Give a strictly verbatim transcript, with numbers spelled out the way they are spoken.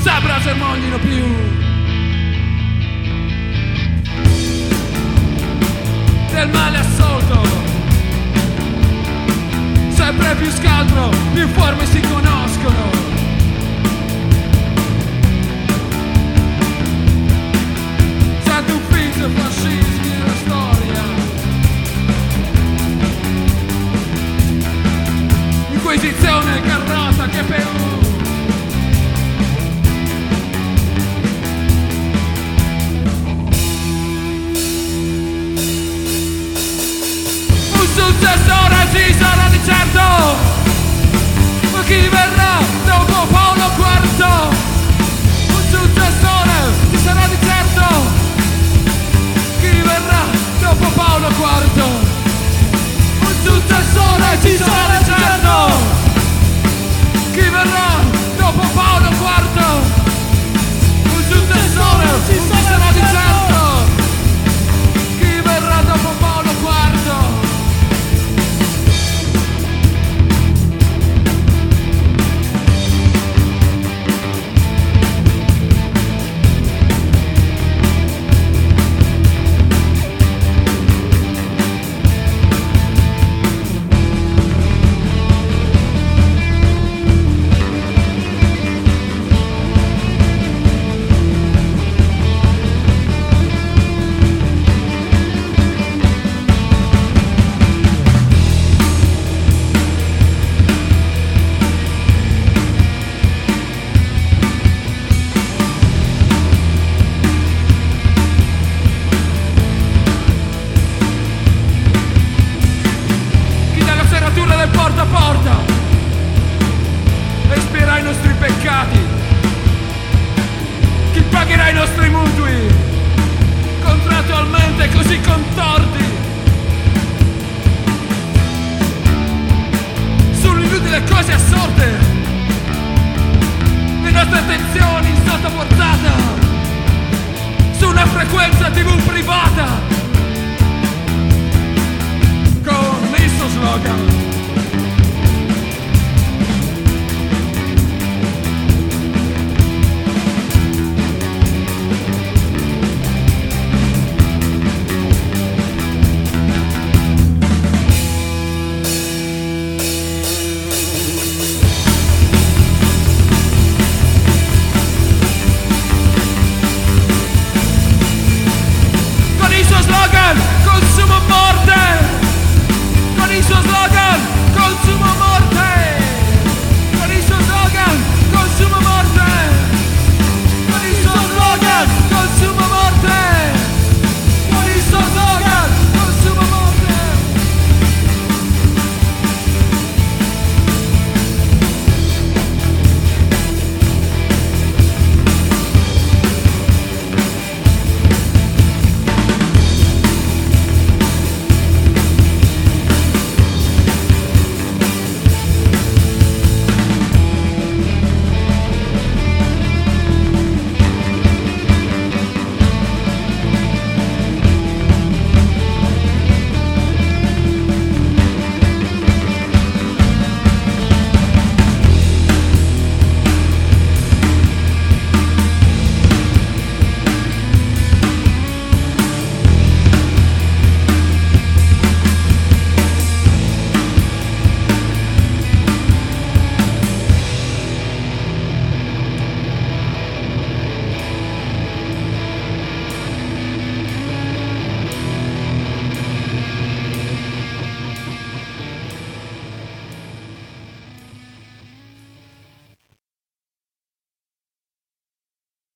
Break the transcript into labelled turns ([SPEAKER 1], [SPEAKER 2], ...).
[SPEAKER 1] sabbra germoglino più. Del male assolto, sempre più scaltro, più forme si conoscono. Santo ufficio, fascismi nella storia, inquisizione, carrozza, che P U. Successore ci sarà di certo, ma chi verrà dopo Paolo quarto? Un successore ci sarà di certo, chi verrà dopo Paolo quarto? Un successore ci sarà di certo, chi verrà dopo Paolo quarto? Un successore ci sarà di certo, chi verrà dopo Paolo quarto? Del porta a porta espierà i nostri peccati, chi pagherà i nostri mutui contrattualmente così contorti.